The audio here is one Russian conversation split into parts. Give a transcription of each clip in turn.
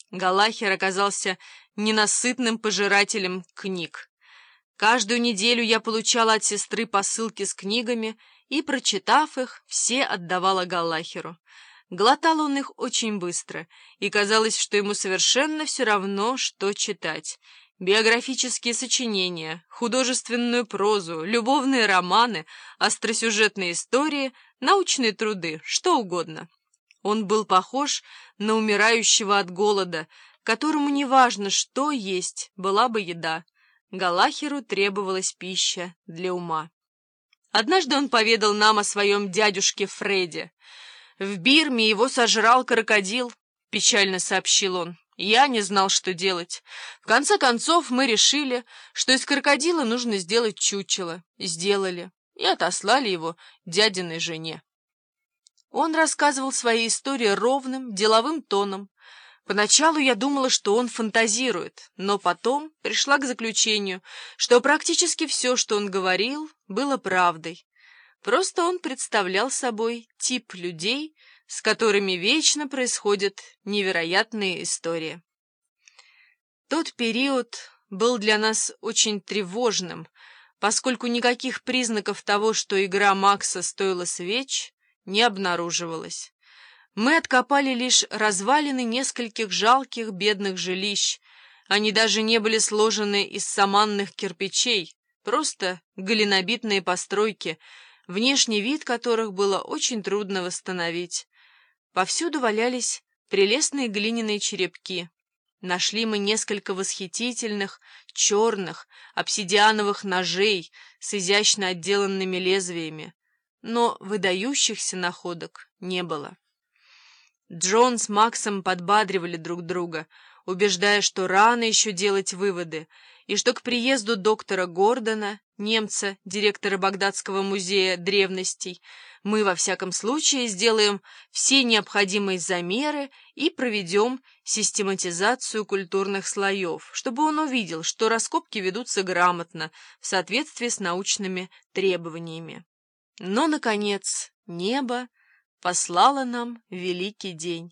Галлахер оказался ненасытным пожирателем книг. Каждую неделю я получала от сестры посылки с книгами и, прочитав их, все отдавала Галлахеру. Глотал он их очень быстро, и казалось, что ему совершенно все равно, что читать. Биографические сочинения, художественную прозу, любовные романы, остросюжетные истории, научные труды, что угодно. Он был похож на умирающего от голода, которому не важно, что есть, была бы еда. Галлахеру требовалась пища для ума. Однажды он поведал нам о своем дядюшке Фредди. «В Бирме его сожрал крокодил», — печально сообщил он. «Я не знал, что делать. В конце концов мы решили, что из крокодила нужно сделать чучело. Сделали и отослали его дядиной жене». Он рассказывал свои истории ровным, деловым тоном. Поначалу я думала, что он фантазирует, но потом пришла к заключению, что практически все, что он говорил, было правдой. Просто он представлял собой тип людей, с которыми вечно происходят невероятные истории. Тот период был для нас очень тревожным, поскольку никаких признаков того, что игра Макса стоила свеч, не обнаруживалось. Мы откопали лишь развалины нескольких жалких бедных жилищ. Они даже не были сложены из саманных кирпичей, просто глинобитные постройки, внешний вид которых было очень трудно восстановить. Повсюду валялись прелестные глиняные черепки. Нашли мы несколько восхитительных, черных, обсидиановых ножей с изящно отделанными лезвиями, но выдающихся находок не было. Джон с Максом подбадривали друг друга, убеждая, что рано еще делать выводы, и что к приезду доктора Гордона, немца, директора Багдадского музея древностей, мы во всяком случае сделаем все необходимые замеры и проведем систематизацию культурных слоев, чтобы он увидел, что раскопки ведутся грамотно, в соответствии с научными требованиями. Но, наконец, небо послало нам великий день.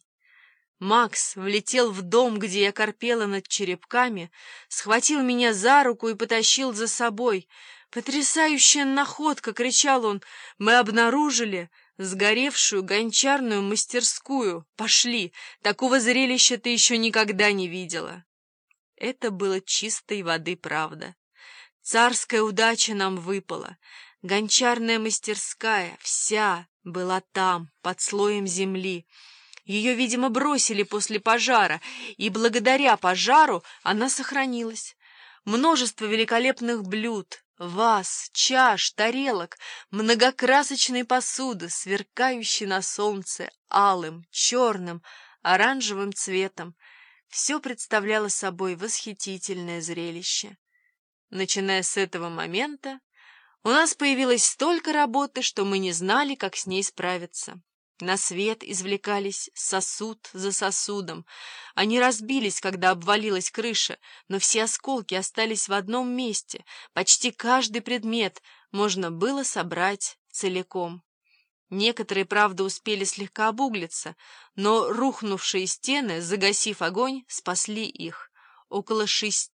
Макс влетел в дом, где я корпела над черепками, схватил меня за руку и потащил за собой. «Потрясающая находка!» — кричал он. «Мы обнаружили сгоревшую гончарную мастерскую. Пошли! Такого зрелища ты еще никогда не видела!» Это было чистой воды правда. Царская удача нам выпала. Гончарная мастерская вся была там, под слоем земли. Ее, видимо, бросили после пожара, и благодаря пожару она сохранилась. Множество великолепных блюд, ваз, чаш, тарелок, многокрасочной посуды, сверкающей на солнце алым, черным, оранжевым цветом. Все представляло собой восхитительное зрелище. Начиная с этого момента, у нас появилось столько работы, что мы не знали, как с ней справиться. На свет извлекались сосуд за сосудом. Они разбились, когда обвалилась крыша, но все осколки остались в одном месте. Почти каждый предмет можно было собрать целиком. Некоторые, правда, успели слегка обуглиться, но рухнувшие стены, загасив огонь, спасли их. Около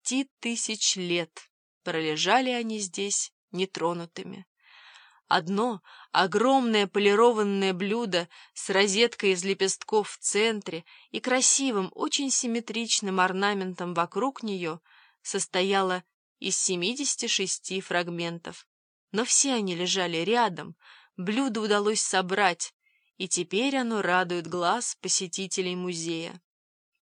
6000 лет пролежали они здесь нетронутыми. Одно огромное полированное блюдо с розеткой из лепестков в центре и красивым, очень симметричным орнаментом вокруг нее состояло из 76 фрагментов. Но все они лежали рядом, блюдо удалось собрать, и теперь оно радует глаз посетителей музея.